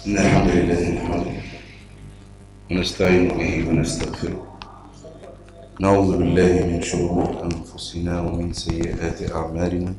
إن الحمد لله نحمده ونستعين به ونستغفره. نعوذ بالله من شرور أنفسنا ومن سيئات أعمالنا.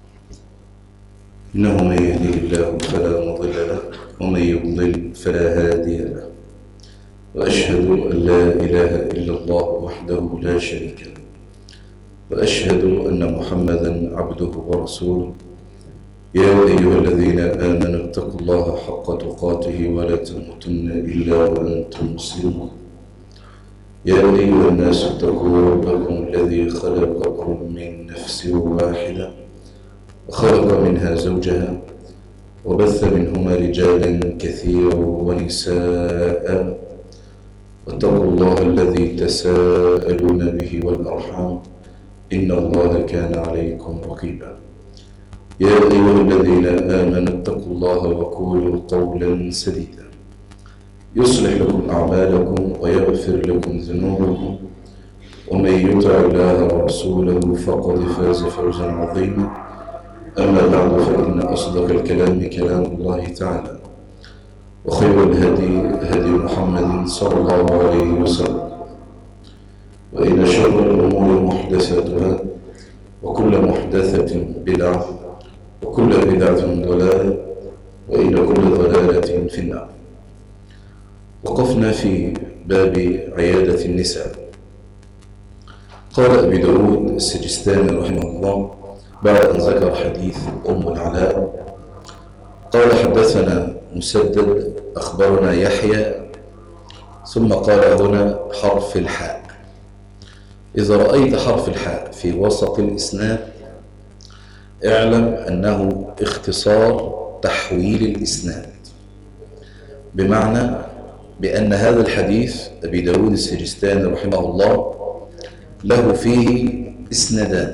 إنه من يهده الله فلا مضل له ومن يضلل فلا هادي له، وأشهد أن لا إله إلا الله وحده لا شريك له، وأشهد أن محمدا عبده ورسوله. يا أيها الذين آمنوا اتقوا الله حق تقاته ولا تموتن إلا وأنتم مسلمون. يا أيها الناس اتقوا ربكم الذي خلقكم من نفس واحدة وخلق منها زوجها وبث منهما رجالا كثيرا ونساء، واتقوا الله الذي تساءلون به والأرحام إن الله كان عليكم رقيبا. يا أيها الذين آمنوا اتقوا الله وقولوا قولا سديدا يصلح لكم أعمالكم ويغفر لكم ذنوبكم، ومن يطع الله ورسوله فقد فاز فوزا عظيما. أما بعد، فإن أصدق الكلام كلام الله تعالى، وخير الهدي هدي محمد صلى الله عليه وسلم، وإن شر الأمور محدثاتها، وكل محدثة بدعة، وكل بدعة ضلالة، وإن كل ضلالة في النار. وقفنا في باب عيادة النساء. قال أبي داود السجستاني رحمه الله بعد أن ذكر حديث أم العلاء قال: حدثنا مسدد أخبرنا يحيى، ثم قال هنا حرف الحاء. إذا رأيت حرف الحاء في وسط الإسناد اعلم أنه اختصار تحويل الإسناد، بمعنى بأن هذا الحديث أبي داود السجستاني رحمه الله له فيه إسنادان،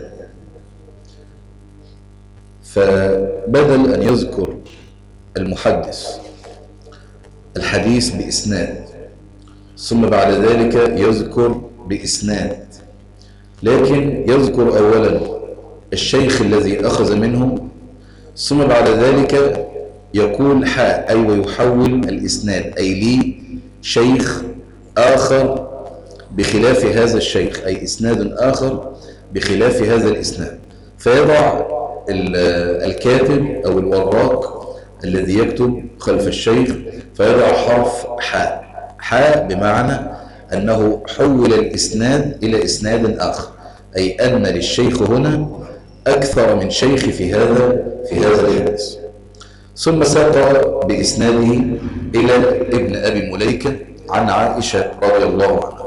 فبدل أن يذكر المحدث الحديث بإسناد ثم بعد ذلك يذكر بإسناد، لكن يذكر أولا الشيخ الذي أخذ منه، ثم بعد ذلك يقول حاء، أي ويحول الإسناد، أي لي شيخ آخر بخلاف هذا الشيخ، أي إسناد آخر بخلاف هذا الإسناد. فيضع الكاتب أو الوراق الذي يكتب خلف الشيخ فيضع حرف حاء. حاء بمعنى أنه حول الإسناد إلى إسناد آخر، أي أن للشيخ هنا أكثر من شيخ في هذا الحديث. ثم ساق بإسناده إلى ابن أبي مليكة عن عائشة رضي الله عنها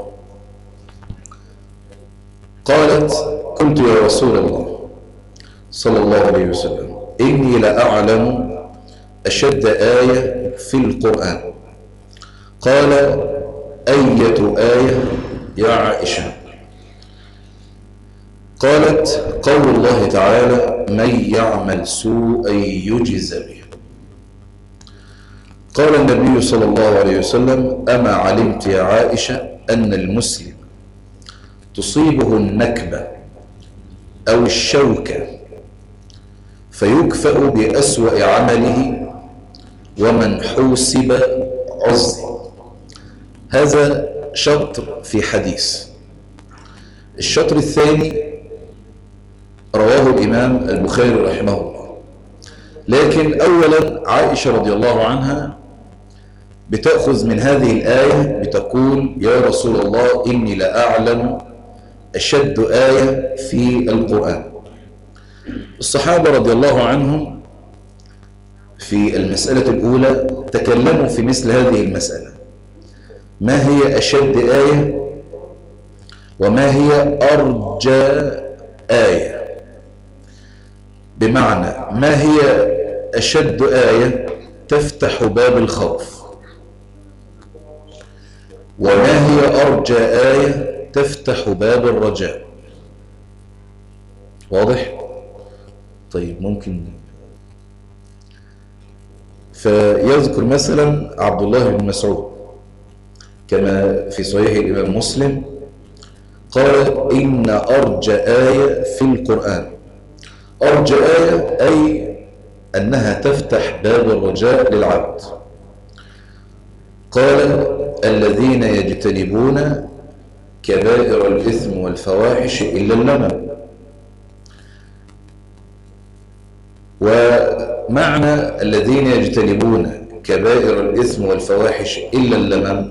قالت: قلت يا رسول الله صلى الله عليه وسلم إني لأعلم أشد آية في القرآن. قال: أية آية يا عائشة؟ قالت: قول الله تعالى: من يعمل سوءا يجز به. قال النبي صلى الله عليه وسلم: أما علمت يا عائشة أن المسلم تصيبه النكبة أو الشوكة فيكفأ بأسوأ عمله ومن حوسب عزل. هذا شطر في حديث. الشطر الثاني رواه الإمام البخاري رحمه الله، لكن أولا عائشة رضي الله عنها بتأخذ من هذه الآية بتقول: يا رسول الله إني لأعلم أشد آية في القرآن. الصحابة رضي الله عنهم في المسألة الأولى تكلموا في مثل هذه المسألة: ما هي أشد آية وما هي أرجى آية؟ بمعنى ما هي أشد آية تفتح باب الخوف، وما هي أرجى آية تفتح باب الرجاء. واضح؟ طيب، ممكن فيذكر مثلا عبد الله بن مسعود كما في صحيح الإمام مسلم قال: إن أرجى آية في القرآن. أرجى آية أي أنها تفتح باب الرجاء للعبد، قال الذين يجتنبون كبائر الإثم والفواحش إلا اللمم. ومعنى الذين يجتنبون كبائر الإثم والفواحش إلا اللمم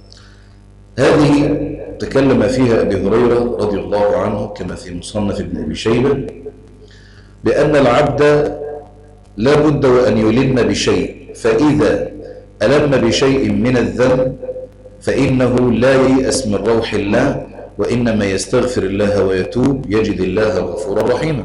هذه تكلم فيها أبي هريرة رضي الله عنه كما في مصنف ابن أبي شيبة بأن العبد لا بد وأن يلم بشيء، فإذا ألم بشيء من الذنب فإنه لا ييأس من روح الله، وإنما يستغفر الله ويتوب يجد الله غفورا رحيما.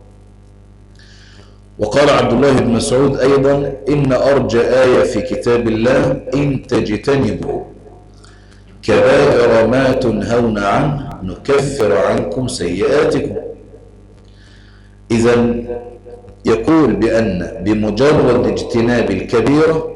وقال عبد الله بن مسعود أيضا إن أرجى آية في كتاب الله إن تجتنبوا كبائر ما تنهون عنه نكفر عنكم سيئاتكم. إذن يقول بأن بمجرد اجتناب الكبيرة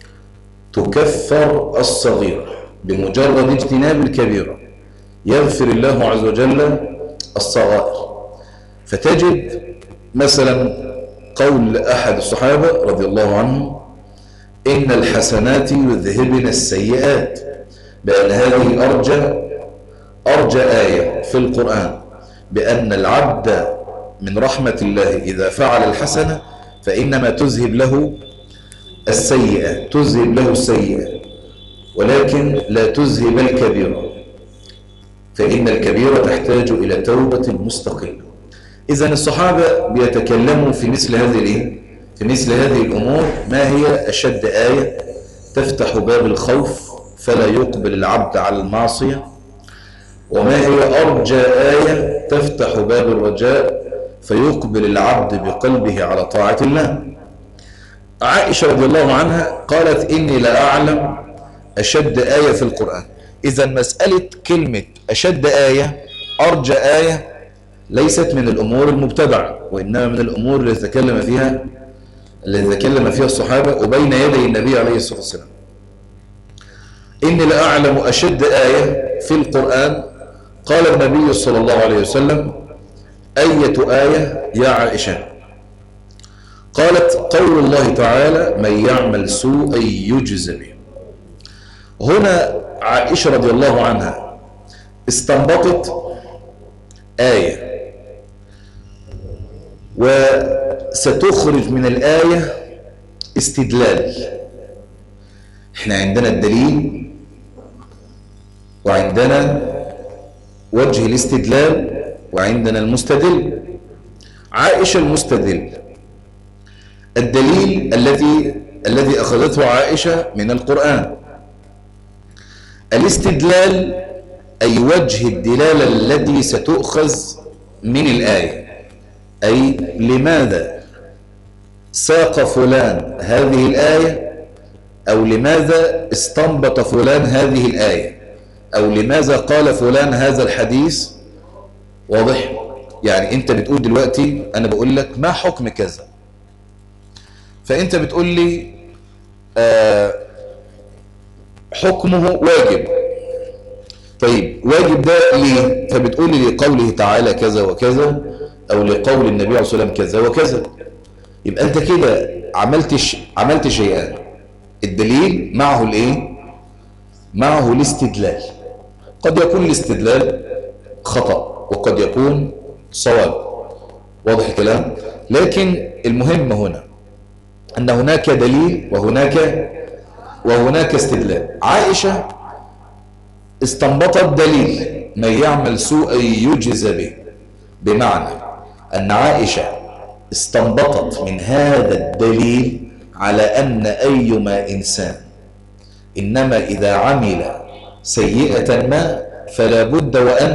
تكفر الصغيرة، بمجرد اجتناب الكبيرة يغفر الله عز وجل الصغائر. فتجد مثلا قول أحد الصحابة رضي الله عنهم إن الحسنات يذهبن السيئات، بأن هذه أرجى آية في القرآن، بأن العبد من رحمة الله إذا فعل الحسنة فإنما تذهب له السيئة، ولكن لا تذهب الكبيرة، فإن الكبيرة تحتاج إلى توبة مستقلة. إذن الصحابة بيتكلموا في مثل هذه الأمور. ما هي أشد آية تفتح باب الخوف فلا يقبل العبد على المعصية؟ وما هي أرجى آية تفتح باب الرجاء فيقبل العبد بقلبه على طاعة الله؟ عائشة رضي الله عنها قالت إني لا أعلم أشد آية في القرآن. إذن مسألة كلمة أشد آية أرجى آية ليست من الأمور المبتدعة، وإنما من الأمور التي تكلم فيها الصحابة وبين يدي النبي عليه الصلاة والسلام. إني لا أعلم أشد آية في القرآن. قال النبي صلى الله عليه وسلم أية آية يا عائشة؟ قالت قول الله تعالى من يعمل سوءا يجز به. هنا عائشة رضي الله عنها استنبطت آية، وستخرج من الآية استدلال. احنا عندنا الدليل وعندنا وجه الاستدلال وعندنا المستدل. عائشة المستدل، الدليل الذي أخذته عائشة من القرآن. الاستدلال أي وجه الدلالة الذي ستؤخذ من الآية، أي لماذا ساق فلان هذه الآية، أو لماذا استنبط فلان هذه الآية، أو لماذا قال فلان هذا الحديث. واضح؟ يعني أنت بتقول دلوقتي أنا بقول لك ما حكم كذا، فأنت بتقول لي حكمه واجب. طيب واجب ده ليه؟ فبتقول لي لقوله تعالى كذا وكذا، أو لقول النبي عليه الصلاة والسلام كذا وكذا. يبقى أنت كده عملت شيئان، الدليل معه الإيه؟ معه الاستدلال. قد يكون الاستدلال خطأ وقد يكون صواب. واضح الكلام؟ لكن المهم هنا أن هناك دليل وهناك استدلال. عائشة استنبطت دليل من يعمل سوءا يجز به، بمعنى أن عائشة استنبطت من هذا الدليل على أن أيما إنسان إنما إذا عمل سيئة ما فلا بد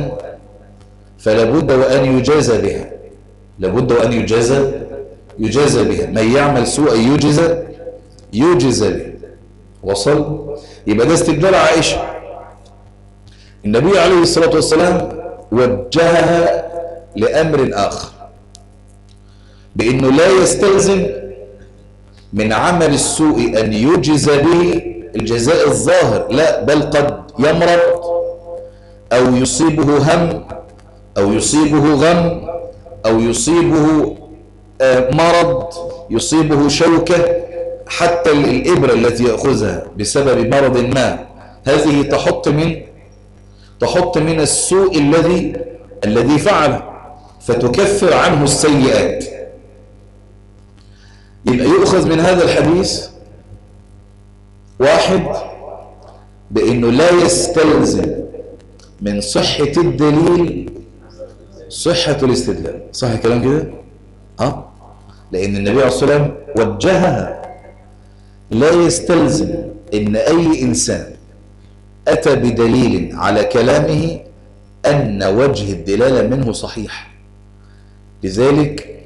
وأن يجازى بها، لابد وأن يجازى بها. من يعمل سوءا يجز به. وصل؟ يبقى ده استدلال عائشة. النبي عليه الصلاة والسلام وجهها لأمر آخر، بأنه لا يستلزم من عمل السوء أن يجز به الجزاء الظاهر، لا، بل قد يمرض أو يصيبه هم أو يصيبه غم أو يصيبه مرض، يصيبه شوكة، حتى الإبرة التي يأخذها بسبب مرض ما، هذه تحط من السوء الذي فعله، فتكفر عنه السيئات. يبقى يؤخذ من هذا الحديث واحد، بأنه لا يستلزم من صحة الدليل صحة الاستدلال. صح الكلام كده؟ لأن النبي عليه الصلاة والسلام وجهها. لا يستلزم إن أي إنسان أتى بدليل على كلامه أن وجه الدلالة منه صحيح. لذلك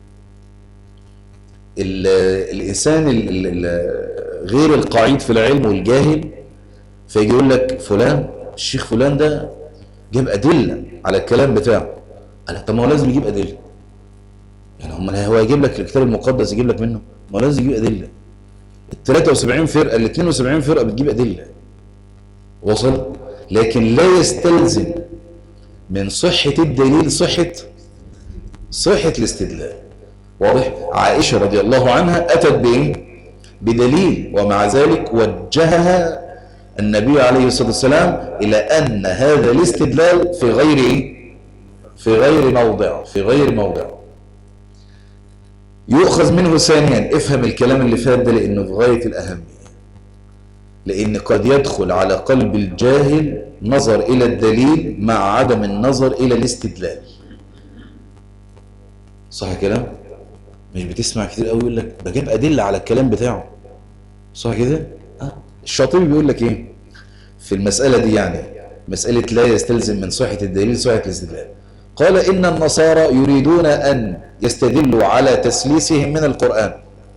الإنسان غير القعيد في العلم والجاهل فيجي يقول لك فلان الشيخ فلان ده جاب أدلة على الكلام بتاعه. قال طب ما هو لازم يجيب أدلة، يعني هو يجيب لك الكتاب المقدس يجيب لك منه؟ ما هو لازم يجيب أدلة. ال 73 فرقة ال 72 فرقة بتجيب أدلة. وصل؟ لكن لا يستلزم من صحة الدليل صحة الاستدلال. واضح؟ عائشة رضي الله عنها أتت بإيه؟ بدليل، ومع ذلك وجهها النبي عليه الصلاة والسلام إلى أن هذا الاستدلال في غير موضع. يؤخذ منه ثانيا، افهم الكلام اللي فات ده لأنه في غاية الأهمية، لأن قد يدخل على قلب الجاهل نظر إلى الدليل مع عدم النظر إلى الاستدلال. صح كلام؟ مش بتسمع كتير قوي يقول لك بجيب أدلة على الكلام بتاعه. صح كده؟ الشاطبي بيقول لك إيه في المسألة دي؟ يعني مسألة لا يستلزم من صحة الدليل صحة الاستدلال. قال إن النصارى يريدون أن يستدلوا على تسليسهم من القرآن.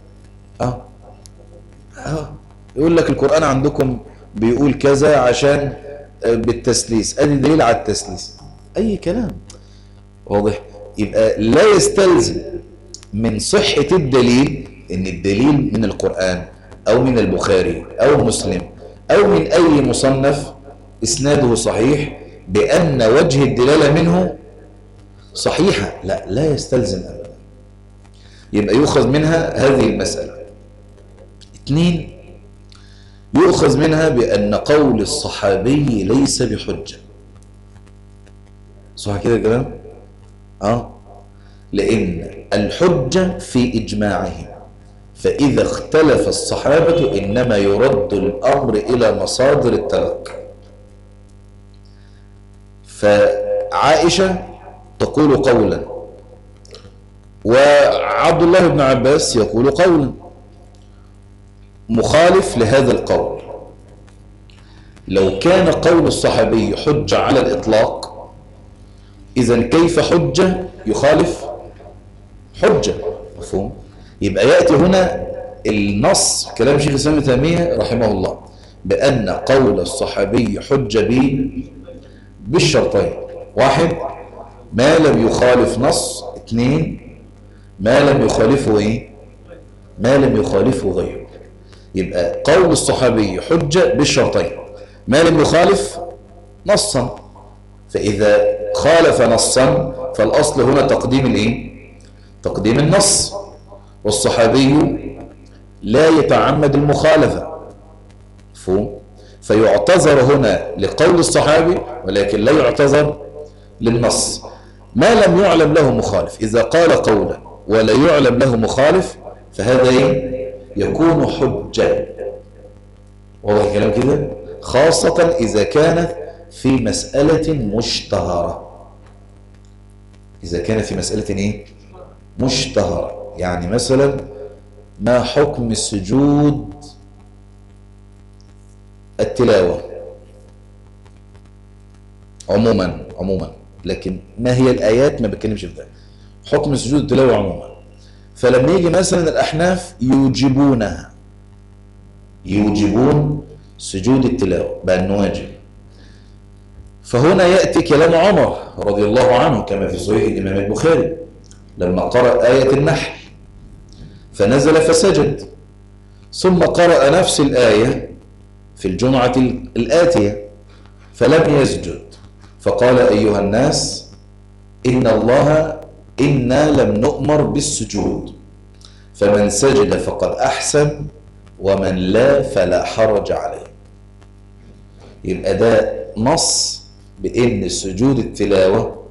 يقول لك القرآن عندكم بيقول كذا عشان بالتسليس، أدي دليل على التسليس. أي كلام. واضح؟ يبقى لا يستلزم من صحة الدليل إن الدليل من القرآن أو من البخاري أو مسلم أو من أي مصنف إسناده صحيح بأن وجه الدلالة منه صحيحة. لا يستلزم أبدا. يبقى يؤخذ منها هذه المسألة. 2، يؤخذ منها بأن قول الصحابي ليس بحجة. صح كده الكلام؟ لأن الحجة في إجماعهم، فإذا اختلف الصحابة إنما يرد الأمر إلى مصادر التلقي. فعائشة تقول قولا وعبد الله بن عباس يقول قولا مخالف لهذا القول. لو كان قول الصحابي حجة على الإطلاق، إذن كيف حجة يخالف حجة؟ مفهوم؟ يبقى يأتي هنا النص كلام شيخ الإسلام ابن تيمية رحمه الله بأن قول الصحابي حجة بالشرطين: 1 ما لم يخالف نص، 2 ما لم يخالفه ما لم يخالفه غيره. يبقى قول الصحابي حجة بالشرطين: ما لم يخالف نصا، فإذا خالف نصا فالأصل هنا تقديم النص، والصحابي لا يتعمد المخالفة. مفهوم؟ فيعتذر هنا لقول الصحابي ولكن لا يعتذر للنص. ما لم يعلم له مخالف، إذا قال قولا ولا يعلم له مخالف فهذا يكون حجة. واضح الكلام كده؟ خاصة إذا كانت في مسألة مشتهرة. إذا كان في مسألة مشتهرة، يعني مثلا ما حكم السجود التلاوة عموما، لكن ما هي الآيات ما بتكلمش في ده. حكم سجود التلاوة عموما، فلما يجي مثلا الأحناف يوجبون سجود التلاوة بأنه واجب، فهنا يأتي كلام عمر رضي الله عنه كما في صحيح الإمام البخاري لما قرأ آية النحل فنزل فسجد، ثم قرأ نفس الآية في الجمعة الآتية فلم يسجد، فقال أيها الناس إنا لم نؤمر بالسجود، فمن سجد فقد أحسن ومن لا فلا حرج عليه. يبقى ده نص بأن سجود التلاوة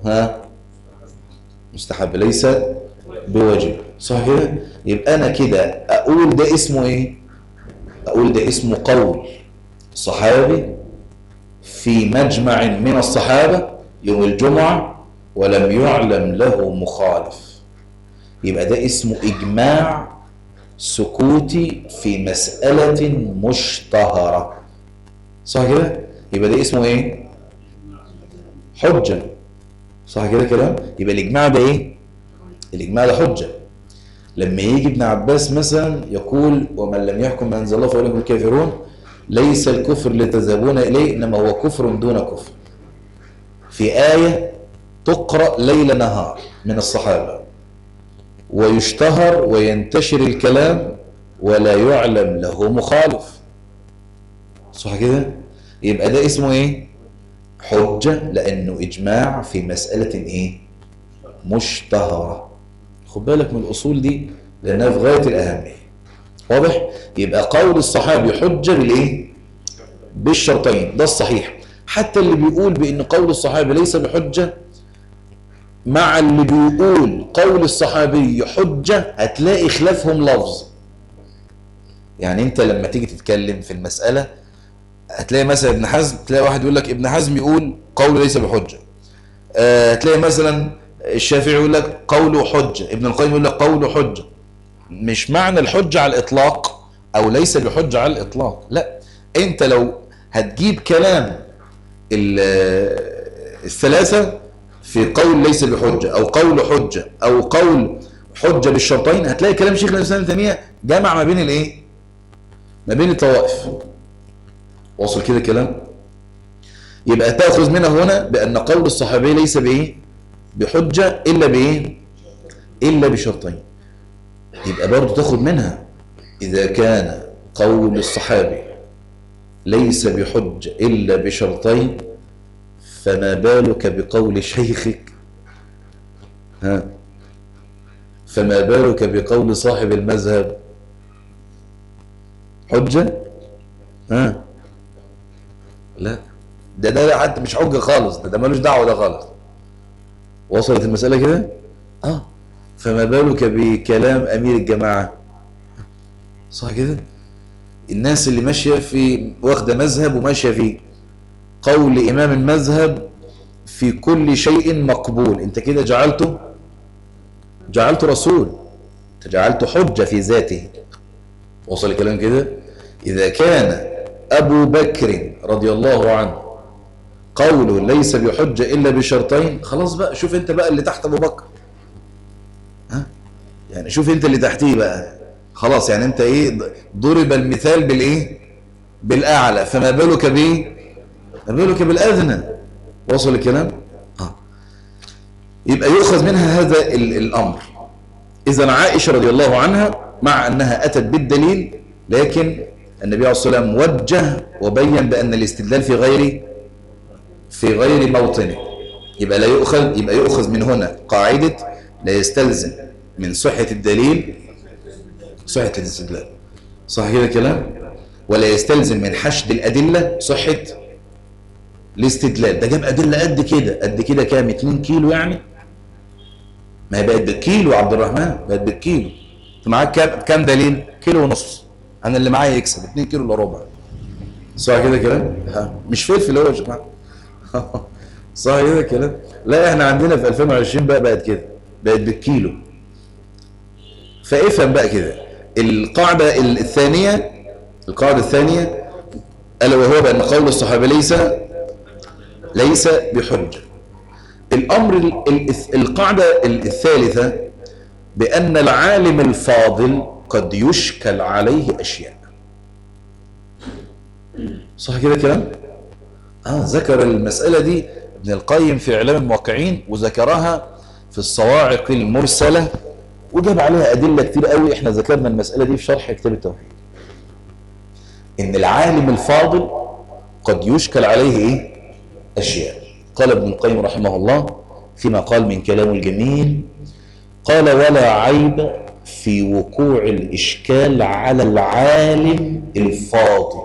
مستحب ليس بواجب، صح كده؟ يبقى أنا كده أقول ده اسمه إيه؟ أقول ده اسمه قول صحابي في مجمع من الصحابة يوم الجمعة ولم يعلم له مخالف. يبقى ده اسمه إجماع سكوتي في مسألة مشتهرة، صح كده؟ يبقى ده اسمه إيه؟ حجة، صح كده كلام؟ يبقى الإجماع ده إيه؟ الإجماع ده حجة. لما يجي ابن عباس مثلا يقول ومن لم يحكم ما أنزل الله فأولئك هم الكافرون، ليس الكفر اللي تذهبون إليه إنما هو كفر دون كفر، في آية تقرأ ليل نهار من الصحابة ويشتهر وينتشر الكلام ولا يعلم له مخالف، صح كده؟ يبقى ده اسمه ايه؟ حجة، لأنه إجماع في مسألة ايه؟ مشتهرة. خد بالك من الأصول دي لأنها في غاية الأهمية، واضح؟ يبقى قول الصحابي حجة بالايه؟ بالشرطين، ده الصحيح. حتى اللي بيقول بأن قول الصحابي ليس بحجة مع اللي بيقول قول الصحابي حجة هتلاقي خلافهم لفظ. يعني انت لما تيجي تتكلم في المسألة هتلاقي مثلا ابن حزم، تلاقي واحد يقول لك ابن حزم يقول قوله ليس بحجة، هتلاقي مثلا الشافعي يقول لك قوله حجة، ابن القيم يقول لك قوله حجة. مش معنى الحجة على الإطلاق أو ليس بحجة على الإطلاق، لا، انت لو هتجيب كلام الثلاثة في قول ليس بحجة أو قول حجة أو قول حجة بالشرطين، هتلاقي كلام شيخ الإسلام ابن تيمية جمع ما بين الايه؟ ما بين الطوائف. واصل كده كلام؟ يبقى تأخذ منه هنا بأن قول الصحابي ليس بايه؟ بحجة إلا بايه؟ إلا بشرطين. يبقى برضو تأخذ منها إذا كان قول الصحابي ليس بحجة إلا بشرطين فما بالك بقول شيخك؟ فما بالك بقول صاحب المذهب؟ حجة؟ لا، ده حتى مش حجة خالص، ده مالوش دعوة ده خالص. وصلت المسألة كده؟ فما بالك بكلام أمير الجماعة؟ صح كده؟ الناس اللي ماشية في واخدة مذهب وماشية في قول إمام المذهب في كل شيء مقبول، انت كده جعلته رسول، انت جعلته حجة في ذاته. وصل الكلام كده؟ إذا كان أبو بكر رضي الله عنه قوله ليس بحجة إلا بشرطين، خلاص بقى شوف انت بقى اللي تحت أبو بكر، يعني شوف انت اللي تحتيه بقى، خلاص يعني انت ايه؟ ضرب المثال بالايه؟ بالأعلى، فما بالك بايه؟ ما بالك بالأدنى. وصل الكلام؟ يبقى يؤخذ منها هذا الأمر. إذن عائشة رضي الله عنها مع أنها أتت بالدليل، لكن النبي عليه الصلاة والسلام وجه وبين بأن الاستدلال في غير موطنه. يبقى يؤخذ من هنا قاعدة لا يستلزم من صحة الدليل صحة الاستدلال، صح كده كلام؟ ولا يستلزم من حشد الأدلة صحة الاستدلال. ده جاب أدلة قد كده كام؟ 2 كيلو يعني؟ ما هي بقت بالكيلو يا عبد الرحمن، بقت بالكيلو. انت معاك كام دليل؟ 1.5 كيلو. انا اللي معايا يكسب 2 كيلو الا ربع، صح كده كلام؟ مش فلفل هو يا جماعه. صح كده كلام؟ لا، احنا عندنا في 2020 بقت كده، بقت بالكيلو. فافهم بقى كده القاعده الثانيه الا وهو بان قول الصحابه ليس بحجه. القاعدة الثالثة بأن العالم الفاضل قد يشكل عليه أشياء، صح كده كلام؟ ذكر المسألة دي ابن القيم في إعلام الموقعين، وذكرها في الصواعق المرسلة، وجاب عليها أدلة كتير قوي. احنا ذكرنا المسألة دي في شرح كتاب التوحيد، إن العالم الفاضل قد يشكل عليه أشياء. قال ابن القيم رحمه الله فيما قال من كلامه الجميل، قال ولا عيب في وقوع الإشكال على العالم الفاضل،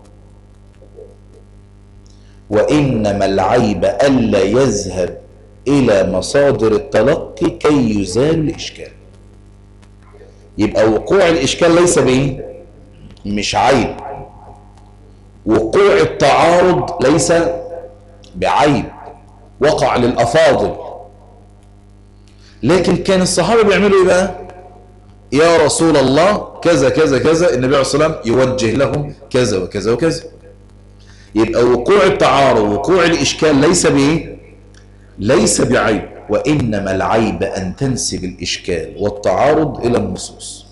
وإنما العيب ألا يذهب إلى مصادر التلقي كي يزال الإشكال. يبقى وقوع الإشكال ليس بإيه؟ مش عيب. وقوع التعارض ليس بعيب، وقع للأفاضل. لكن كان الصحابة بيعملوا إيه بقى؟ يا رسول الله كذا كذا كذا، النبي عليه الصلاة والسلام يوجه لهم كذا وكذا وكذا. يبقى وقوع التعارض وقوع الإشكال ليس بإيه؟ ليس بعيب، وإنما العيب أن تنسب الإشكال والتعارض إلى النصوص.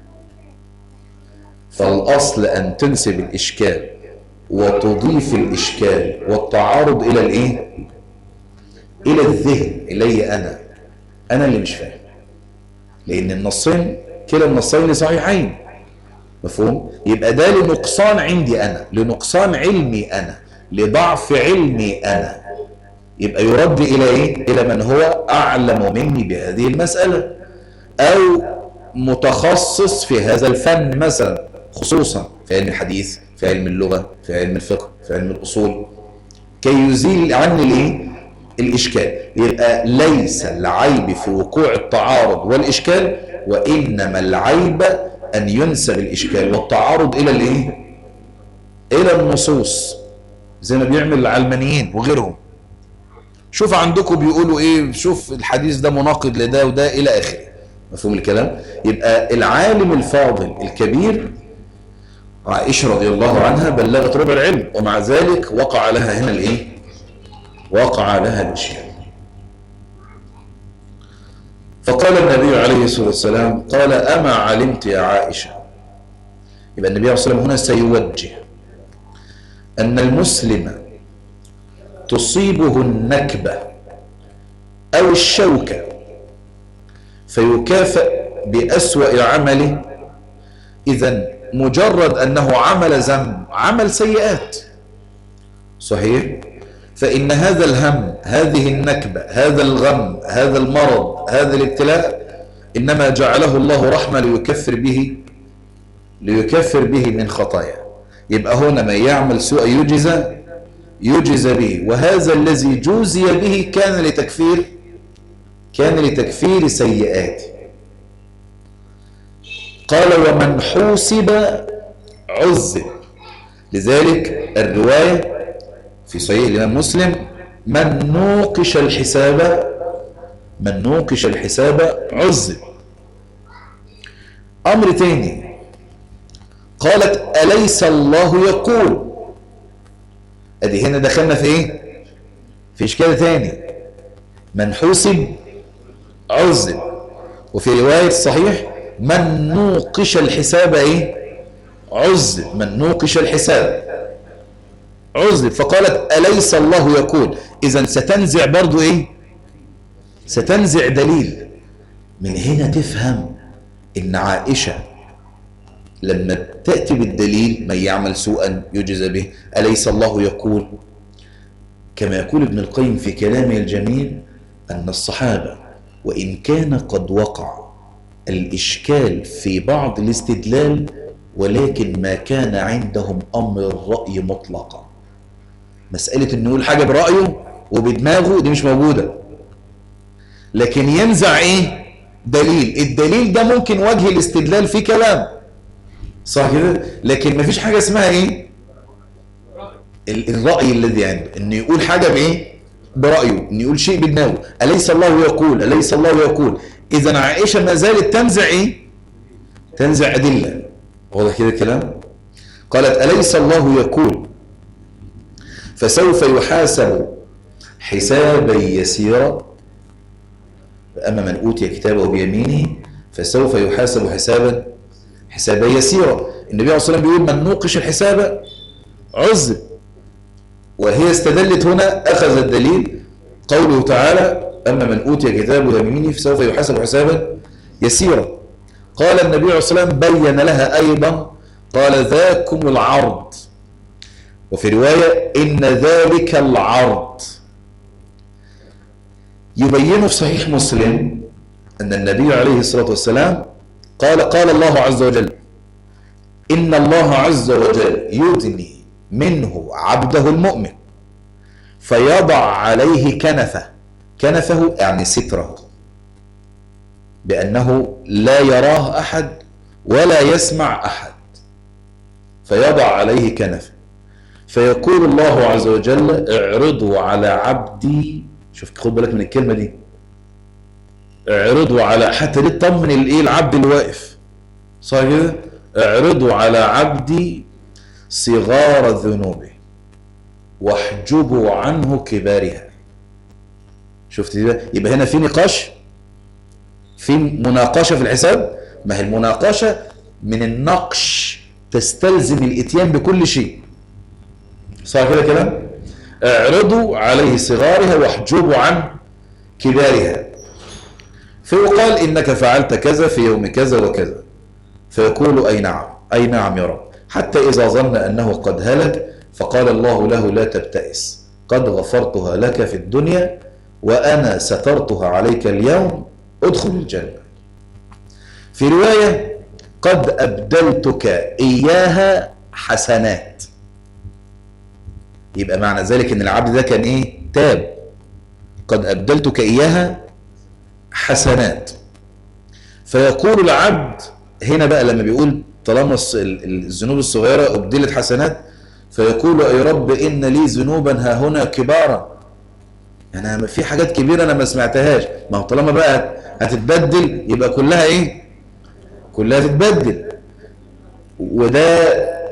فالأصل أن تنسب الإشكال وتضيف الإشكال والتعارض إلى الإيه؟ إلى الذهن، إلي أنا اللي مش فاهم، لأن النصين كلا النصين صحيحين. مفهوم؟ يبقى ده لنقصان عندي أنا، لنقصان علمي أنا، لضعف علمي أنا. يبقى يرد إلى إيه؟ إلى من هو أعلم مني بهذه المسألة، أو متخصص في هذا الفن مثلا، خصوصا في علم الحديث، في علم اللغة، في علم الفقه، في علم الأصول، كي يزيل عني الإيه؟ الإشكال. يبقى ليس العيب في وقوع التعارض والإشكال، وإنما العيب أن ينسب الإشكال والتعارض إلى الإيه؟ إلى النصوص، زي ما بيعمل العلمانيين وغيرهم. شوف عندكم بيقولوا إيه، شوف الحديث ده مناقض لده وده إلى آخره. مفهوم الكلام؟ يبقى العالم الفاضل الكبير عائشة رضي الله عنها بلغت ربع العلم، ومع ذلك وقع لها هنا الإيه؟ وقع لها الإشكال. فقال النبي عليه الصلاة والسلام قال أما علمت يا عائشة. يبقى النبي عليه الصلاة والسلام هنا سيوجه أن المسلم تصيبه النكبة أو الشوكة فيكافئ بأسوأ عمله. إذن مجرد أنه عمل ذنب، عمل سيئات، صحيح؟ فإن هذا الهم، هذه النكبة، هذا الغم، هذا المرض، هذا الابتلاء، إنما جعله الله رحمة ليكفر به من خطايا. يبقى هنا من يعمل سوء يجزى به، وهذا الذي جوزي به كان لتكفير سيئاته. قال ومن حوسب عذب. لذلك الرواية في صحيح الإمام مسلم من نوقش الحساب عذب. أمر تاني، قالت أليس الله يقول. أدي هنا دخلنا في إيه؟ في إشكال تاني، من حوسب عذب. وفي رواية صحيح من نوقش الحساب إيه؟ عذب. من نوقش الحساب عذب. فقالت أليس الله يقول. إذن ستنزع برضو إيه؟ ستنزع دليل. من هنا تفهم إن عائشة لما تأتي بالدليل من يعمل سوءا يجزى به، أليس الله يقول، كما يقول ابن القيم في كلامه الجميل أن الصحابة وإن كان قد وقع الإشكال في بعض الاستدلال، ولكن ما كان عندهم أمر الرأي مطلقا. مسألة أنه يقول حاجة برأيه وبدماغه دي مش موجودة، لكن ينزع إيه؟ دليل. الدليل ده ممكن وجه الاستدلال فيه كلام، صح كده؟ لكن ما فيش حاجة اسمها إيه؟ الرأي الذي عنده، أنه يقول حاجة بإيه؟ برأيه، أنه يقول شيء بدماغه. أليس الله يقول، أليس الله يقول. إذن عائشة ما زالت تنزع إيه؟ تنزع أدلة. واضح كده الكلام؟ قالت أليس الله يقول فسوف يحاسب حسابا يسيرا، أما من أوتي كتابه بيمينه فسوف يحاسب حسابا يسيرا. النبي عليه الصلاة والسلام بيقول من نوقش الحساب عذب، وهي استدلت هنا، أخذ الدليل قوله تعالى أما من أوتي كتابه بيمينه فسوف يحاسب حسابا يسيرا. قال النبي عليه الصلاة والسلام بين لها أيضا قال ذاكم العرض، وفي رواية إن ذلك العرض. يبين في صحيح مسلم أن النبي عليه الصلاة والسلام قال الله عز وجل: إن الله عز وجل يدني منه عبده المؤمن فيضع عليه كنفه يعني ستره، بأنه لا يراه أحد ولا يسمع أحد، فيضع عليه كنفه، فيقول الله عز وجل: اعرضوا على عبدي. شوف، خد بالك من الكلمة دي، اعرضوا على، حتى دي تطمن الايه العبد اللي واقف، صح كده؟ اعرضوا على عبدي صغار ذنوبه واحجبوا عنه كبارها. شفت ده؟ يبقى هنا في نقاش، في مناقشة في الحساب. ما هي المناقشة من النقش تستلزم الاتيان بكل شيء، صح كده كلام؟ اعرضوا عليه صغارها واحجبوا عن كبارها، فيقال إنك فعلت كذا في يوم كذا وكذا، فيقول: أي نعم، أي نعم يا رب، حتى إذا ظن أنه قد هلك فقال الله له: لا تبتئس، قد غفرتها لك في الدنيا وأنا سترتها عليك اليوم، ادخل الجنة. في رواية: قد أبدلتك إياها حسنات. يبقى معنى ذلك ان العبد ده كان ايه؟ تاب. قد أبدلتك إياها حسنات. فيقول العبد هنا بقى لما بيقول طالما الذنوب الصغيرة أبدلت حسنات، فيقول: أي رب إن لي ذنوبا ها هنا كبارا، يعني في حاجات كبيرة أنا ما سمعتهاش. ما هو طالما بقى هتتبدل يبقى كلها إيه؟ كلها تتبدل. وده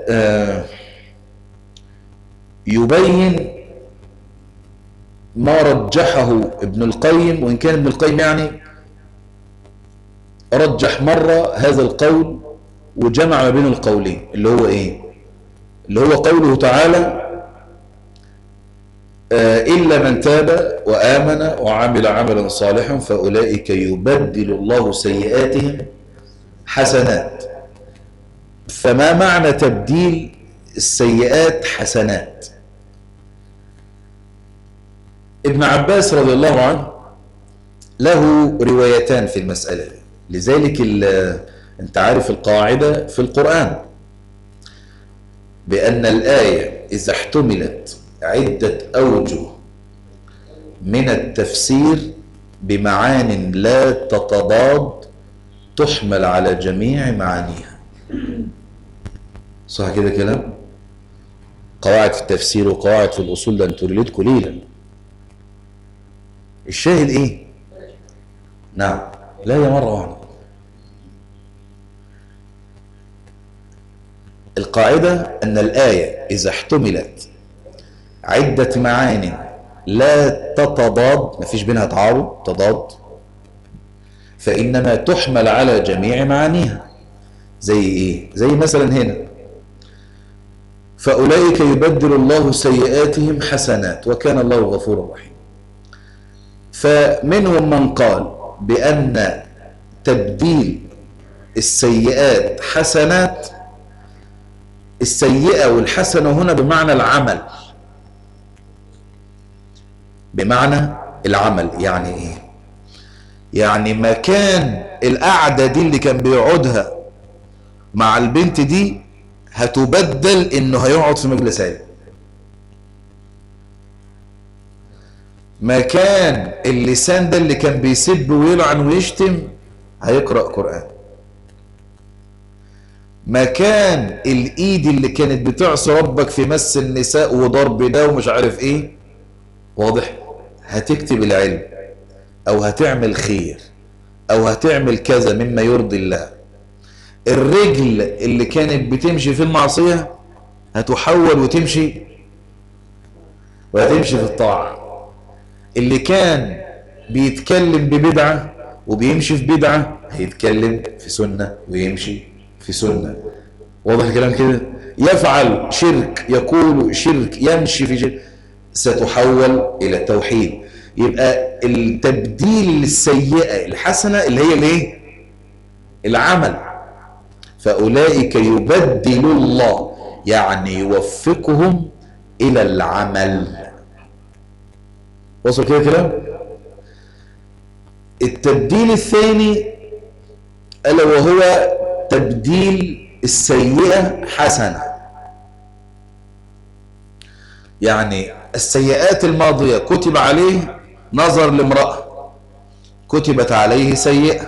يبين ما رجحه ابن القيم، وإن كان ابن القيم يعني رجح مرة هذا القول وجمع ما بين القولين، اللي هو إيه؟ اللي هو قوله تعالى: إلا من تاب وآمن وعمل عملا صالحا فأولئك يبدل الله سيئاتهم حسنات. فما معنى تبديل السيئات حسنات؟ ابن عباس رضي الله عنه له روايتان في المسألة دي، لذلك انت عارف القاعدة في القرآن بأن الآية إذا احتملت عدة أوجه من التفسير بمعان لا تتضاد تحمل على جميع معانيها. صح كده كلام؟ قواعد في التفسير وقواعد في الأصول ده انتوا ليلتكوا ليلة. الشاهد ايه؟ نعم، لا يا مرة واحدة. القاعدة أن الآية إذا احتملت عدة معان لا تتضاد، ما فيش بينها تعارض تضاد، فإنما تحمل على جميع معانيها. زي إيه؟ زي مثلا هنا: فأولئك يبدل الله سيئاتهم حسنات وكان الله غفورا رحيما. فمنهم من قال بأن تبديل السيئات حسنات، السيئة والحسنة هنا بمعنى العمل، بمعنى العمل. يعني ايه؟ يعني مكان القعدة دي اللي كان بيقعدها مع البنت دي هتبدل انه هيقعد في مجلس علم. مكان اللسان ده اللي كان بيسب ويلعن ويشتم هيقرأ قرآن. مكان الايد اللي كانت بتعصي ربك في مس النساء وضرب ده ومش عارف ايه، واضح، هتكتب العلم او هتعمل خير او هتعمل كذا مما يرضي الله. الرجل اللي كانت بتمشي في المعصية هتحول وتمشي في الطاعة. اللي كان بيتكلم ببدعة وبيمشي في بدعة هيتكلم في سنة ويمشي في سنة. واضح الكلام كده؟ يفعل شرك، يقول شرك، يمشي في شرك، ستحول إلى التوحيد. يبقى التبديل السيئة الحسنة اللي هي الايه؟ العمل. فأولئك يبدل الله، يعني يوفقهم إلى العمل. وصل كده كلام؟ التبديل الثاني ألا وهو تبديل السيئة حسنة. يعني السيئات الماضية كتب عليه نظر لامرأة كتبت عليه سيئة،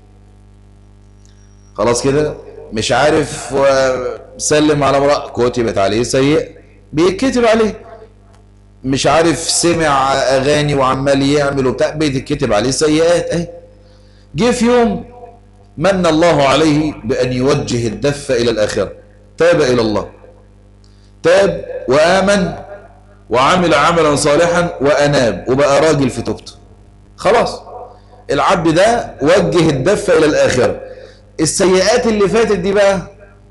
خلاص كده، مش عارف سلم على امرأة كتبت عليه سيئة بيتكتب عليه، مش عارف سمع أغاني وعمال يعمل وبتاع بيتكتب عليه سيئات. اهي جه في يوم من الله عليه بأن يوجه الدفة إلى الآخرة، تاب إلى الله، تاب وآمن وعمل عملا صالحا وأناب وبقى راجل في توبته، خلاص العبد ده وجه الدفة إلى الآخرة. السيئات اللي فاتت دي بقى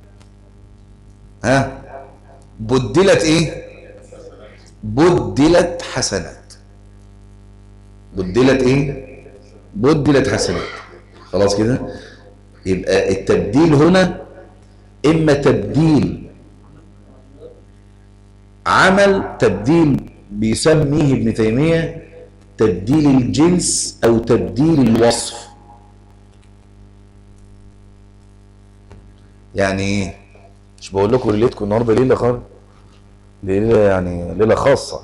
بدلت ايه؟ بدلت حسنات. بدلت ايه؟ بدلت حسنات. خلاص كده. يبقى التبديل هنا اما تبديل عمل، تبديل بيسميه ابن تيمية تبديل الجنس او تبديل الوصف. يعني ايه؟ مش بقول لكم ليلتكم النهارده ليله خالص، ليله يعني ليله خاصه.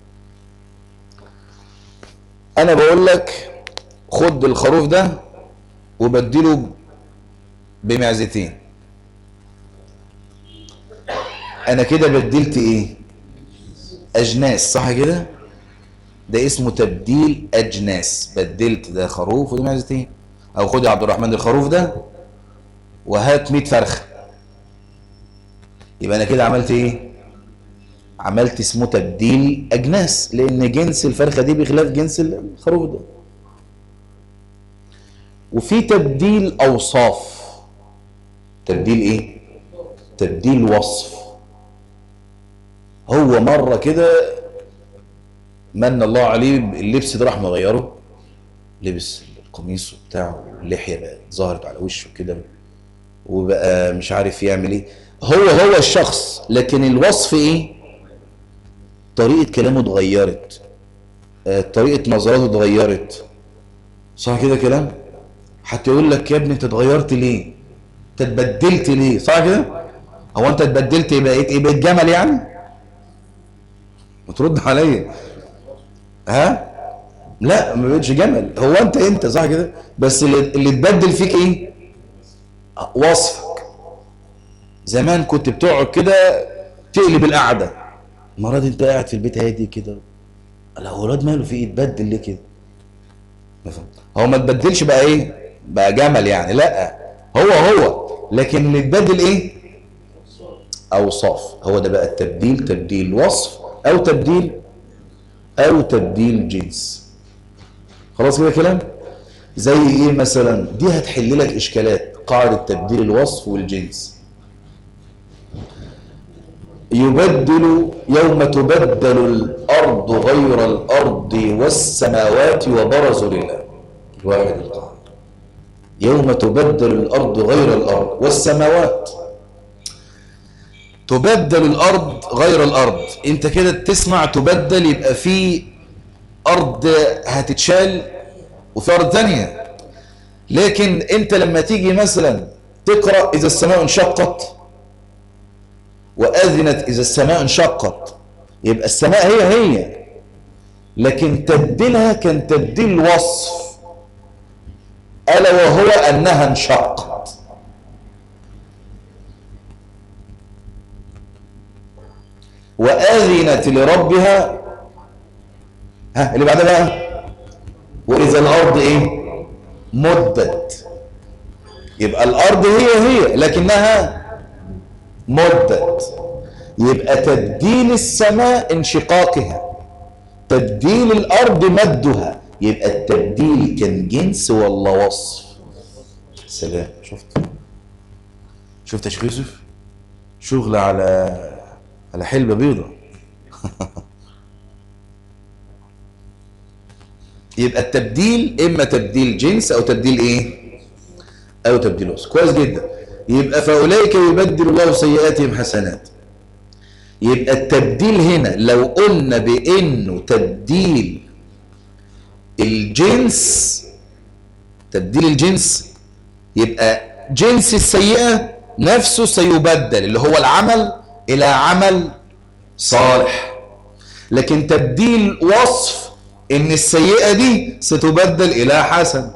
انا بقول لك خد الخروف ده وبدله بمعزتين، انا كده بدلت ايه؟ اجناس، صح كده؟ ده اسمه تبديل اجناس، بدلت ده خروف وده معزتين. او خد يا عبد الرحمن الخروف ده وهات 100 فرخه، يبقى انا كده عملت ايه؟ عملت اسمه تبديل اجناس، لان جنس الفرخه دي بخلاف جنس الخروف ده. وفي تبديل اوصاف. تبديل ايه؟ تبديل وصف. هو مره كده من الله عليه اللبس ده راح مغيره، لبس القميص وبتاعه واللحيه بقت ظهرت على وشه كده وبقى مش عارف يعمل ايه. هو الشخص، لكن الوصف ايه؟ طريقه كلامه اتغيرت، طريقه نظراته اتغيرت، صح كده كلام؟ حتى يقول لك يا ابني انت اتغيرت ليه؟ انت اتبدلت ليه؟ صح كده؟ هو انت اتبدلت ايه؟ بقيت ايه؟ بقيت جمل يعني؟ بترد عليا لا ما بقتش جمل، هو انت صح كده، بس اللي اتبدل فيك ايه؟ وصفك. زمان كنت بتقعد كده تقلب القعده، المره دي انت قاعد في البيت هادي كده، الاولاد ماله في ايه؟ اتبدل ليه كده؟ هو ما اتبدلش بقى ايه؟ بقى جمل يعني، لا هو لكن اللي اتبدل ايه؟ اوصاف. هو ده بقى التبديل، تبديل وصف او تبديل جنس. خلاص كده كلام؟ زي ايه مثلا؟ دي هتحل لك اشكالات قاعده تبديل الوصف والجنس. يبدل يوم تبدل الارض غير الارض والسماوات وبرزوا لله الواحد القهار. يوم تبدل الارض غير الارض والسماوات. تبدل الارض غير الارض، انت كده تسمع تبدل يبقى في ارض هتتشال وفي ارض ثانيه. لكن انت لما تيجي مثلا تقرا اذا السماء انشقت واذنت اذا السماء انشقت، يبقى السماء هي لكن تبديلها كان تبديل وصف، الا وهو انها انشقت. واذنت لربها، اللي بعدها بقى واذا الارض ايه؟ مدت. يبقى الارض هي لكنها مدت. يبقى تبديل السماء انشقاقها، تبديل الارض مدها. يبقى التبديل كان جنس ولا وصف؟ سلام. شفت يا شيخ يوسف؟ شغل على حلبة بيضة. يبقى التبديل اما تبديل جنس او تبديل ايه؟ او تبديل وصف. كويس جدا. يبقى فاولئك يبدل الله سيئاتهم حسنات. يبقى التبديل هنا لو قلنا بانه تبديل الجنس يبقى جنس السيئة نفسه سيبدل، اللي هو العمل، إلى عمل صالح. لكن تبديل وصف إن السيئة دي ستبدل إلى حسن.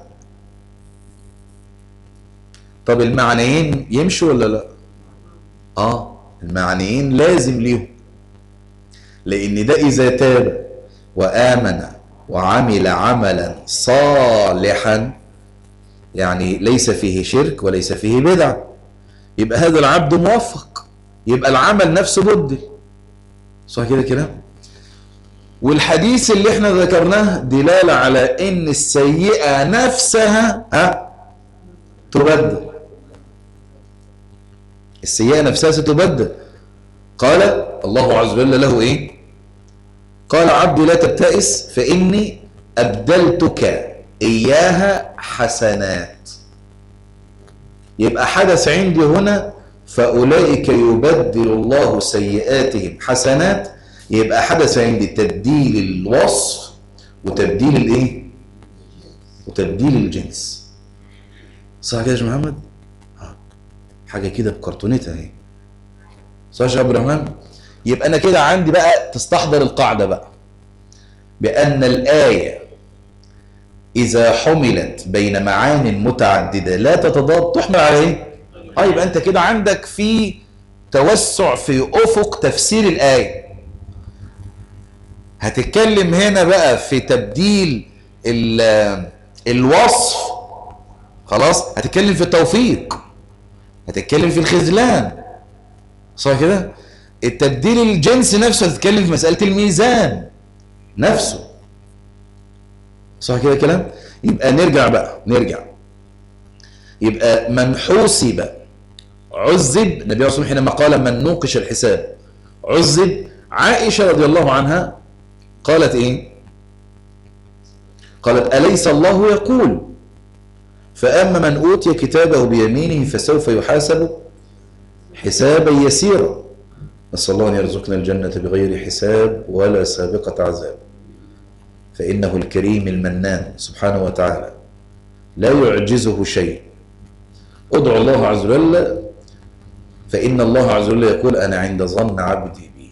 طب المعنيين يمشوا ولا لا؟ المعنيين لازم ليهم، لأن ده إذا تاب وآمن وعمل عملا صالحا، يعني ليس فيه شرك وليس فيه بدع، يبقى هذا العبد موفق، يبقى العمل نفسه بدل. صح كده كلام؟ والحديث اللي احنا ذكرناه دلالة على ان السيئة نفسها تبدل. السيئة نفسها ستبدل. قال الله عز وجل له ايه؟ قال عبدي لا تبتئس فإني أبدلتك إياها حسنات. يبقى حدث عندي هنا فأولئك يبدل الله سيئاتهم حسنات. يبقى حدث عندي تبديل الوصف وتبديل الايه؟ وتبديل الجنس. صح كده يا شيخ محمد؟ حاجة كده بكرتونتها اهي. صح يا شيخ عبد الرحمن؟ يبقى أنا كده عندي بقى تستحضر القاعدة بقى بأن الآية إذا حملت بين معان متعددة لا تتضاد تحمل على إيه؟ يبقى أنت كده عندك في توسع في أفق تفسير الآية. هتتكلم هنا بقى في تبديل الوصف، خلاص، هتتكلم في التوفيق، هتتكلم في الخذلان. صح كده؟ التبديل الجنس نفسه هتتكلم في مسألة الميزان نفسه. صح كده كلام؟ يبقى نرجع. يبقى من حوسب عذب. النبي صلى الله عليه وسلم حينما قال من نوقش الحساب عذب، عائشة رضي الله عنها قالت ايه؟ قالت أليس الله يقول فأما من أوتي كتابه بيمينه فسوف يحاسب حسابا يسيرا. نسأل الله أن يرزقنا الجنة بغير حساب ولا سابقة عذاب، فإنه الكريم المنان سبحانه وتعالى لا يعجزه شيء. ادعو الله عز وجل فإن الله عز وجل يقول أنا عند ظن عبدي بي.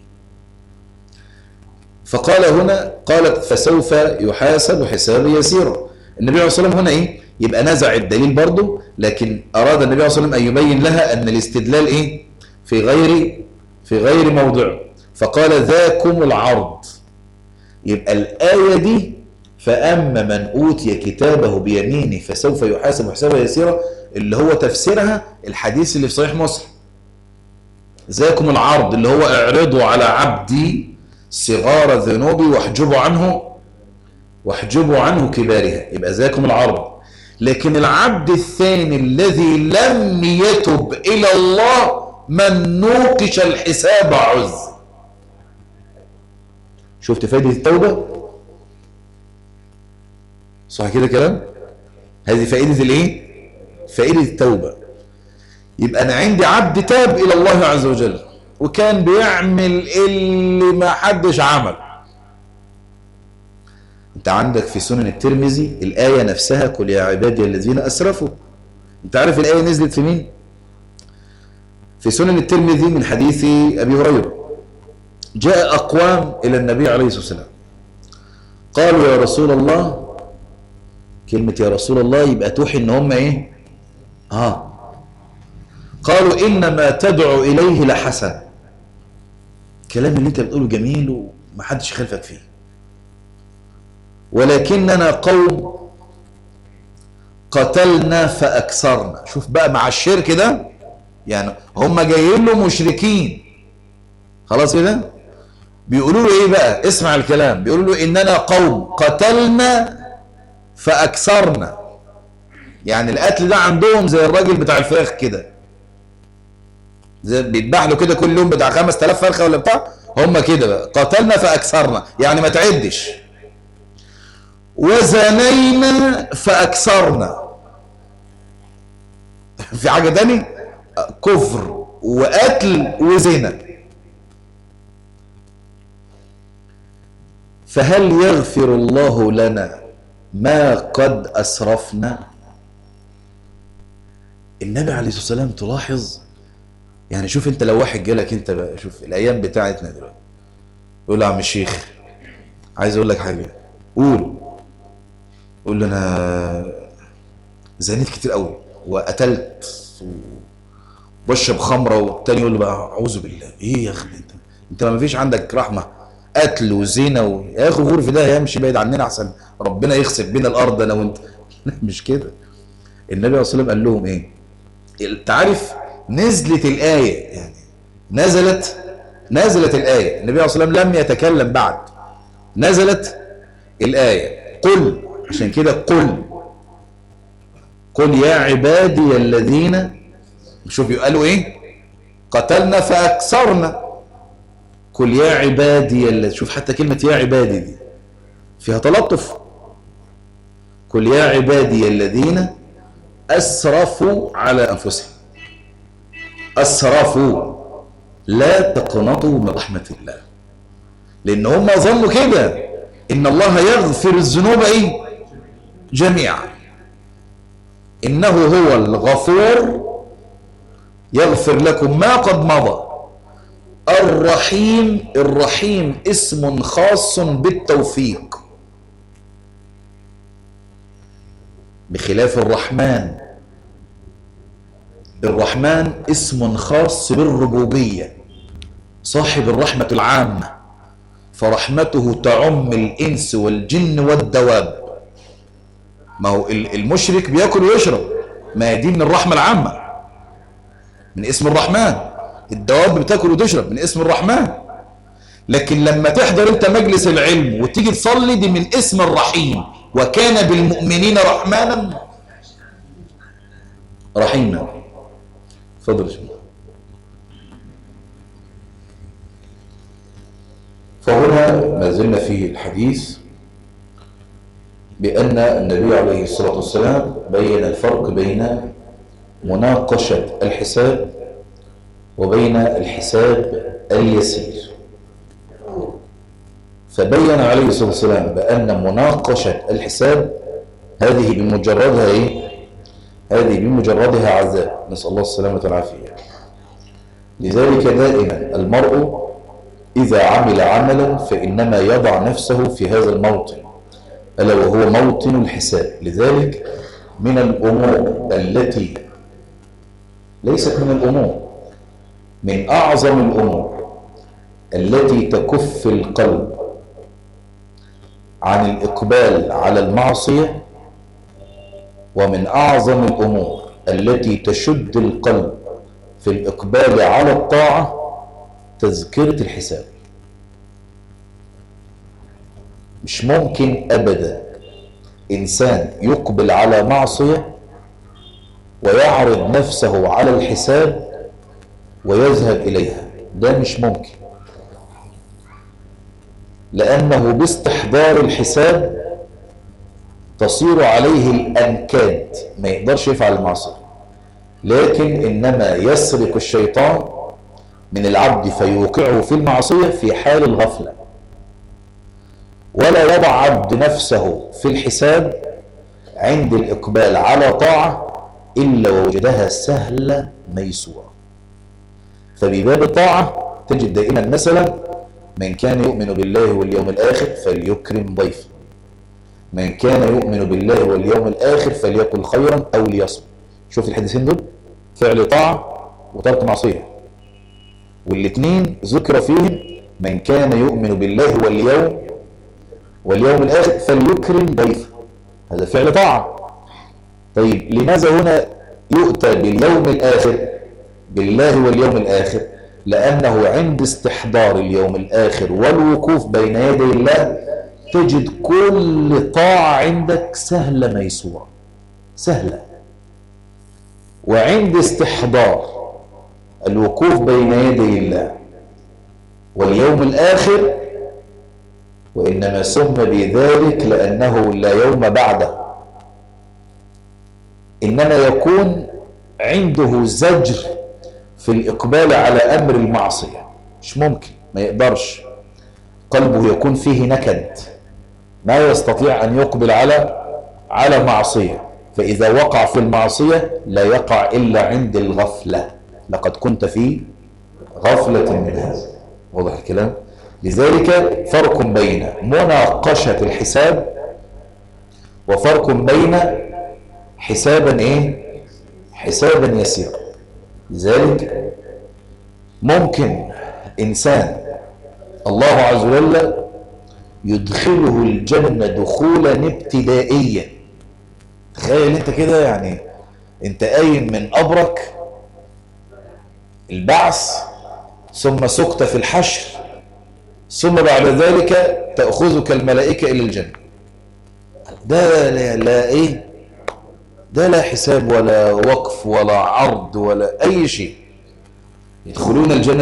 فقال هنا قالت فسوف يحاسب حسابا يسيرا. النبي عليه الصلاة والسلام هنا إيه؟ يبقى نزع الدليل برضه، لكن أراد النبي عليه الصلاة والسلام أن يبين لها أن الاستدلال إيه؟ في غير موضعه. فقال ذاكم العرض. يبقى الآية دي فأما من أوتي كتابه بيمينه فسوف يحاسب حسابا يسيرا، اللي هو تفسيرها الحديث اللي في صحيح مسلم ذاكم العرض، اللي هو اعرضوا على عبدي صغار ذنوبي واحجبوا عنه كبارها. يبقى ذاكم العرض. لكن العبد الثاني الذي لم يتب إلى الله من نوقش الحساب عذ. شفت فائدة التوبة؟ صح كده كلام؟ هذه فائدة الايه؟ فائدة التوبة. يبقى أنا عندي عبد تاب إلى الله عز وجل وكان بيعمل اللي ما حدش عمل. انت عندك في سنن الترمذي الآية نفسها قل يا عبادي الذين أسرفوا. انت عارف الآية نزلت في مين؟ في سنن الترمذي من حديث أبي هريرة. جاء أقوام إلى النبي عليه الصلاة والسلام قالوا يا رسول الله. كلمة يا رسول الله يبقى توحي ان هم ايه؟ قالوا إنما تدعو إليه لحسن. الكلام اللي انت بتقوله جميل ومحدش خلفك فيه، ولكننا قوم قتلنا فأكثرنا. شوف بقى مع الشرك ده، يعني هم جايين له مشركين خلاص كده، بيقولوا له ايه بقى؟ اسمع الكلام. بيقولوا له اننا قوم قتلنا فأكثرنا. يعني القتل ده عندهم زي الراجل بتاع الفراخ كده، زي بيذبح له كده كل يوم بتاع 5000 فرخه ولا بتاع. هم كده بقى قتلنا فأكثرنا، يعني ما تعدش. وزنينا فأكثرنا. في حاجه تاني؟ كفر وقتل وزنا. فهل يغفر الله لنا ما قد أسرفنا؟ النبي عليه الصلاة والسلام تلاحظ، يعني شوف انت لو واحد جالك انت بقى، شوف الايام بتاعتنا دلوقتي، يقول له يا عم الشيخ عايز اقول لك حاجه، قول له انا زنيت كتير قوي وقتلت وبشرب خمره، والتاني يقول له بقى اعوذ بالله، ايه يا اخي انت ما فيش عندك رحمه؟ قتل وزنا يا اخي غور في ده، يمشي بعيد عننا احسن ربنا يخسف بينا الارض انا وانت. مش كده. النبي عليه الصلاه والسلام قال لهم ايه؟ تعرف نزلت الايه، يعني نزلت الايه، النبي عليه الصلاه والسلام لم يتكلم بعد، نزلت الايه قل، عشان كده قل يا عبادي الذين، شوف قالوا ايه؟ قتلنا فاكثرنا. قل يا عبادي الذين، شوف حتى كلمه يا عبادي دي فيها تلطف. قل يا عبادي الذين اسرفوا على انفسهم، اسرفوا، لا تقنطوا من رحمه الله، لان هم ظنوا كده ان الله يغفر الذنوب ايه؟ جميعا. انه هو الغفور يغفر لكم ما قد مضى. الرحيم اسم خاص بالتوفيق، بخلاف الرحمن اسم خاص بالربوبية، صاحب الرحمة العامة، فرحمته تعم الإنس والجن والدواب. ما هو المشرك بيأكل ويشرب، ما دي من الرحمة العامة، من اسم الرحمن. الدواب بتاكل وتشرب من اسم الرحمن. لكن لما تحضر انت مجلس العلم وتيجي تصلي، دي من اسم الرحيم، وكان بالمؤمنين رحيما. اتفضل يا شيخ. فهنا ما زلنا في الحديث بأن النبي عليه الصلاة والسلام بين الفرق بين مناقشة الحساب وبين الحساب اليسير. فبين عليه الصلاة والسلام بأن مناقشة الحساب هذه بمجردها ايه؟ هذه بمجردها عذاب، نسأل الله السلامة والعافية. لذلك دائما المرء إذا عمل عملا فإنما يضع نفسه في هذا الموطن، ألا وهو موطن الحساب. لذلك من الأمور التي ليست من الأمور، من أعظم الأمور التي تكف القلب عن الإقبال على المعصية، ومن أعظم الأمور التي تشد القلب في الإقبال على الطاعة تذكرة الحساب. مش ممكن أبدا إنسان يقبل على معصية ويعرض نفسه على الحساب ويذهب إليها، ده مش ممكن، لأنه باستحضار الحساب تصير عليه الأنكاد، ما يقدرش يفعل المعصية. لكن إنما يسرق الشيطان من العبد فيوقعه في المعصية في حال الغفلة. ولا يضع عبد نفسه في الحساب عند الإقبال على طاعة إلا ووجدها سهلة ميسورة. فبباب الطاعة تجد دائما مثلا من كان يؤمن بالله واليوم الآخر فليكرم ضيفه، من كان يؤمن بالله واليوم الآخر فليقل خيرا أو ليصمت. شوف الحديثين دول، فعل طاعة وترك معصية، والاثنين ذكر فيهم من كان يؤمن بالله واليوم الآخر فليكرم ضيفه، هذا فعل طاعة. طيب لماذا هنا يؤتى باليوم الآخر، بالله واليوم الآخر؟ لأنه عند استحضار اليوم الآخر والوقوف بين يدي الله تجد كل طاعة عندك سهلة ميسورة، سهلة. وعند استحضار الوقوف بين يدي الله واليوم الآخر، وإنما سمى بذلك لأنه لا يوم بعده، إنما يكون عنده زجر في الإقبال على أمر المعصية، مش ممكن، ما يقدرش، قلبه يكون فيه نكد، ما يستطيع أن يقبل على معصية. فإذا وقع في المعصية لا يقع إلا عند الغفلة، لقد كنت في غفلة من هذا. واضح الكلام؟ لذلك فرق بين مناقشة الحساب وفرق بين حسابا ايه؟ حسابا يسيرا. لذلك ممكن إنسان الله عز وجل يدخله الجنة دخولا ابتدائيا. تخيل انت كده، يعني انت قايم من قبرك البعث، ثم سقط في الحشر، ثم بعد ذلك تأخذك الملائكة إلى الجنة. ده لا ايه؟ ده لا حساب ولا وقف ولا عرض ولا أي شيء. يدخلون الجنة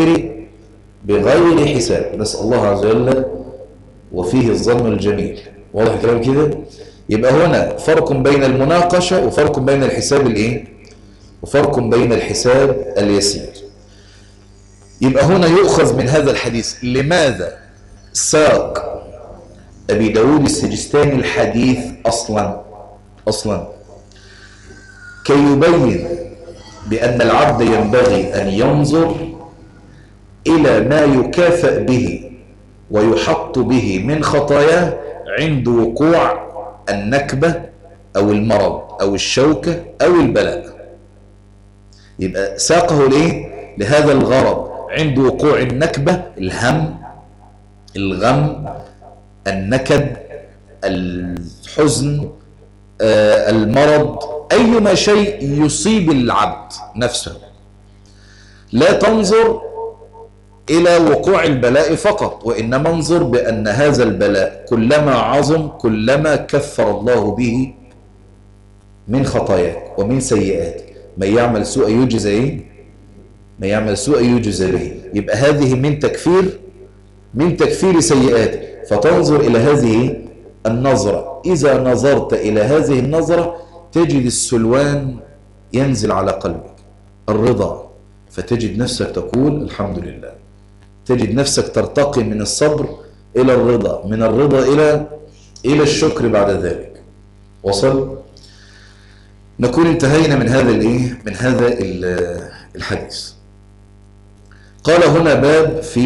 بغير حساب. نسأل الله عز وجل وفيه الظن الجميل. واضح الكلام كده؟ يبقى هنا فرق بين المناقشة وفرق بين الحساب الايه؟ وفرق بين الحساب اليسير. يبقى هنا يؤخذ من هذا الحديث لماذا ساق أبي داود السجستاني الحديث أصلا كي يبين بأن العبد ينبغي أن ينظر إلى ما يكافئ به ويحط به من خطاياه عند وقوع النكبة أو المرض أو الشوكة أو البلاء. يبقى ساقه لهذا الغرض، عند وقوع النكبة، الهم، الغم، النكد، الحزن، المرض، أيما شيء يصيب العبد نفسه. لا تنظر إلى وقوع البلاء فقط، وإنما انظر بأن هذا البلاء كلما عظم كلما كفر الله به من خطاياك ومن سيئاتك. من يعمل سوء يجزى من يعمل سوء يجزى به. يبقى هذه من تكفير سيئاتك. فتنظر إلى هذه النظرة. إذا نظرت إلى هذه النظرة تجد السلوان ينزل على قلبك، الرضا، فتجد نفسك تقول الحمد لله. تجد نفسك ترتقي من الصبر إلى الرضا، من الرضا إلى الشكر بعد ذلك. وصل؟ نكون انتهينا من هذا الحديث. قال هنا باب في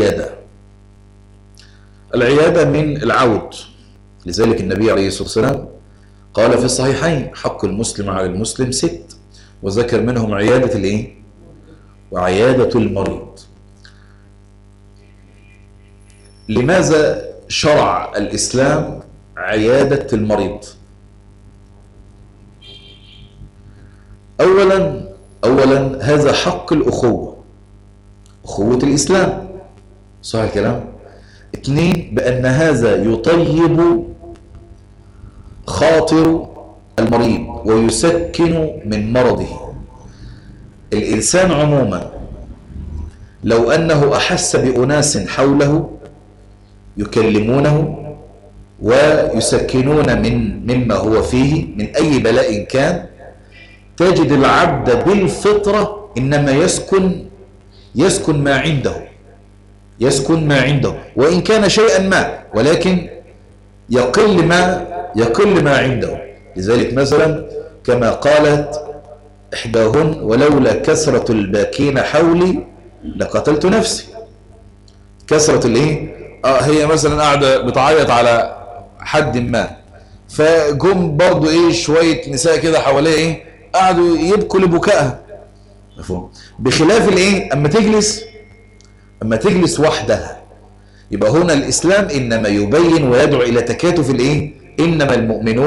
العيادة من العود. لذلك النبي عليه الصلاة والسلام قال في الصحيحين حق المسلم على المسلم 6، وذكر منهم عيادة وعيادة المريض. لماذا شرع الإسلام عيادة المريض؟ أولا هذا حق الأخوة، أخوة الإسلام، صح الكلام؟ 2 بأن هذا يطيب خاطر المريض ويسكن من مرضه. الإنسان عموما لو أنه أحس بأناس حوله يكلمونه ويسكنون مما هو فيه من أي بلاء كان، تجد العبد بالفطرة إنما يسكن ما عنده وإن كان شيئا ما، ولكن يقل ما عنده. لذلك مثلا كما قالت إحداهن ولولا كثرة الباكين حولي لقتلت نفسي. كثرة هي مثلا قاعدة بتعيط على حد ما، فجم برضو شوية نساء كده حواليه قعدوا يبكوا لبكائها. مفهوم؟ بخلاف اما تجلس وحدها. يبقى هنا الإسلام إنما يبين ويدعو إلى تكاتف إنما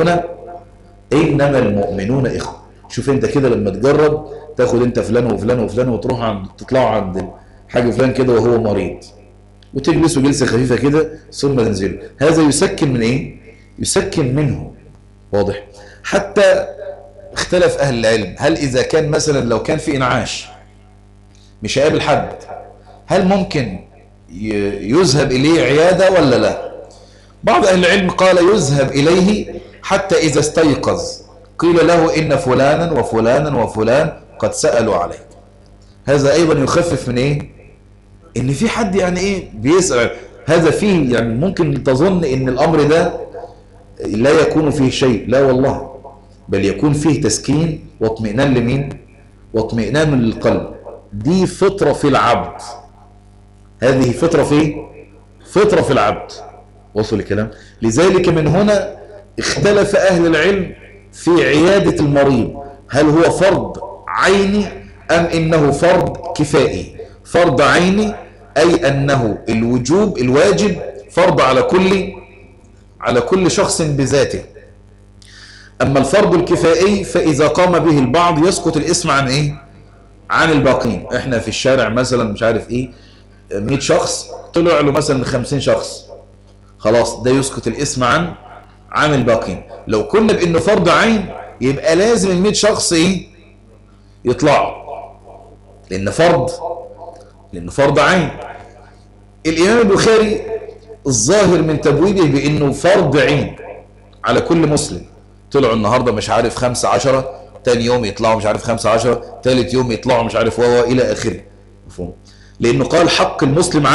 المؤمنون إخوة. شوف انت كده لما تجرب تاخد انت فلان وفلان وفلان وتروح تطلعوا عند حاج فلان كده وهو مريض، وتجلسوا جلسة خفيفة كده ثم تنزلوا. هذا يسكن من يسكن منه. واضح؟ حتى اختلف أهل العلم، هل إذا كان مثلا لو كان في إنعاش مش هيقابل حد، هل ممكن يذهب إليه عيادة ولا لا؟ بعض أهل العلم قال يذهب إليه حتى إذا استيقظ قيل له إن فلانا وفلانا وفلان قد سألوا عليك. هذا أيضا يخفف من إن في حد بيسأل. هذا فيه ممكن تظن إن الأمر ده لا يكون فيه شيء. لا والله، بل يكون فيه تسكين واطمئنان لمين؟ واطمئنان للقلب. دي فطرة في العبد، هذه فطرة في العبد. وصل الكلام؟ لذلك من هنا اختلف أهل العلم في عيادة المريض، هل هو فرض عيني أم إنه فرض كفائي؟ فرض عيني أي أنه الواجب فرض على كل شخص بذاته. أما الفرض الكفائي فإذا قام به البعض يسقط الاسم عن إيه؟ عن الباقين. إحنا في الشارع مثلا مش عارف إيه 100 شخص، طلع له مثلا 50 شخص، خلاص ده يسقط الاسم عن الباقين. لو كنا بأنه فرض عين يبقى لازم ال 100 شخص إيه؟ يطلعوا، لأن فرض عين. الإمام البخاري الظاهر من تبويبه بأنه فرض عين على كل مسلم. طلعوا النهاردة مش عارف 15، تاني يوم يطلعوا مش عارف 15، تالت يوم يطلعوا مش عارف إلى آخره. مفهوم؟ لأنه قال حق المسلم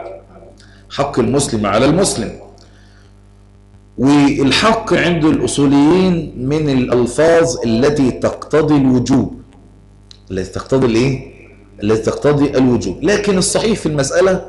على المسلم. والحق عند الأصوليين من الألفاظ التي تقتضي الوجوب، التي تقتضي الوجوب. لكن الصحيح في المسألة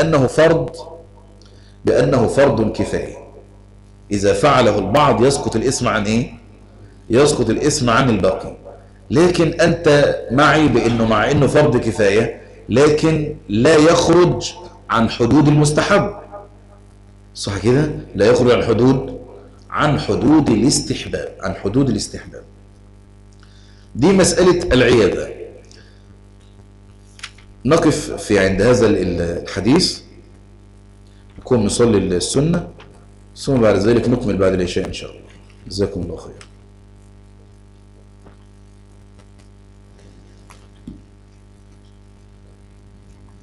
بأنه فرض كفائي، إذا فعله البعض يسقط الاسم عن إيه؟ يسقط الاسم عن الباقي. لكن أنت معي بأنه مع أنه فرض كفاية لكن لا يخرج عن حدود المستحب، صح كده؟ لا يخرج عن حدود الاستحباب. دي مسألة العيادة. نقف في عند هذا الحديث، نكون نصلي السنة، ثم بعد ذلك نكمل بعد العشاء إن شاء الله. جزاكم الله خير.